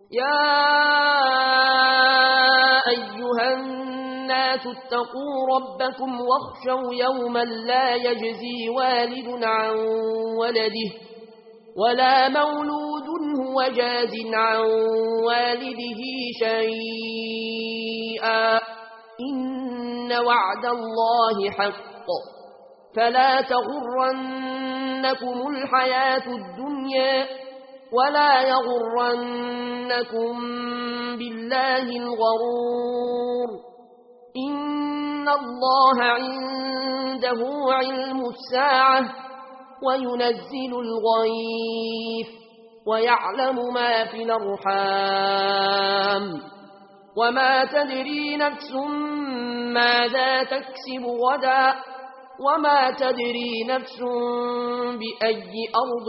يا أيها الناس اتقوا ربكم واخشوا يوما لا يجزي والد عن ولده ولا مولود هو جاز عن والده شيئا إن وعد الله حق فلا تغرنكم الحياة الدنيا ولا يغرنكم بالله الغرور إن الله عنده علم الساعة وينزل الغيث ويعلم ما في الأرحام وما تدري نفس ماذا تكسب غدا وما تدري نفس بأي أرض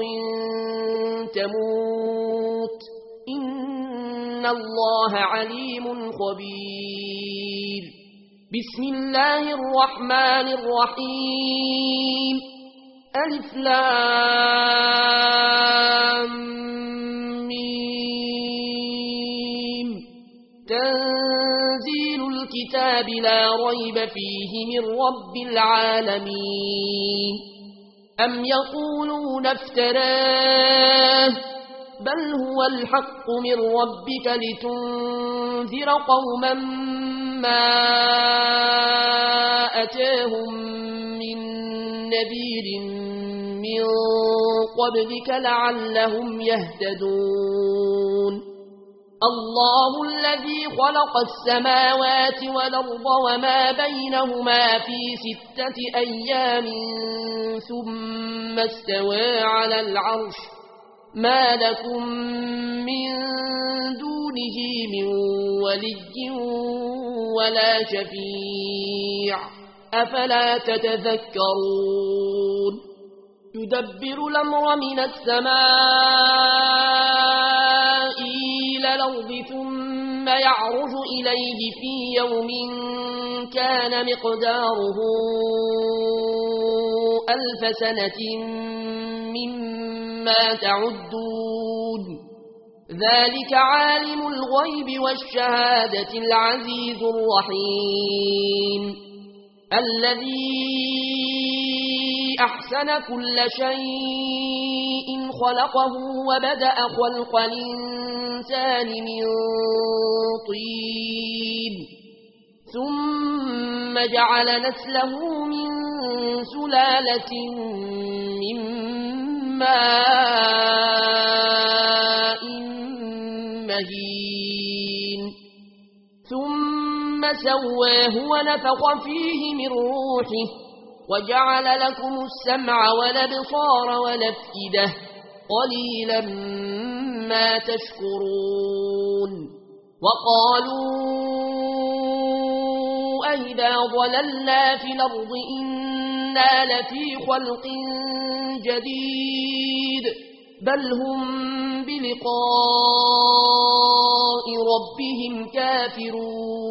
تموت إن الله عليم خبير بسم الله الرحمن الرحيم ألف لام ميم تنزيل الكتاب لا ريب فيه من رب العالمين أم يقولون افتراه بل هو الحق من ربك لتنذر قوما ما أتاهم من نذير من قبلك لعلهم يهتدون الله الذي خلق السماوات والأرض وما بينهما في 6 أيام ثم استوى على العرش ما لكم من دونه من ولي ولا شفيع أفلا تتذكرون يدبر الأمر من السماء إلى الأرض ثم يعرج إليه في يوم كان مقداره 1000 سنة مما تعدون ذلك عالم الغيب والشهادة العزيز الرحيم الذي أحسن كل شيء خلقه وبدأ خلق الإنسان من طين ثم جعل نسله من سلالة من ماء مهين ثم سواه ونفخ فيه من روحه وجعل لكم السمع والأبصار والأفئدة قليلا ما تشكرون وقالوا أئذا ضللنا في الأرض إنا لفي خلق جديد بل هم بلقاء ربهم كافرون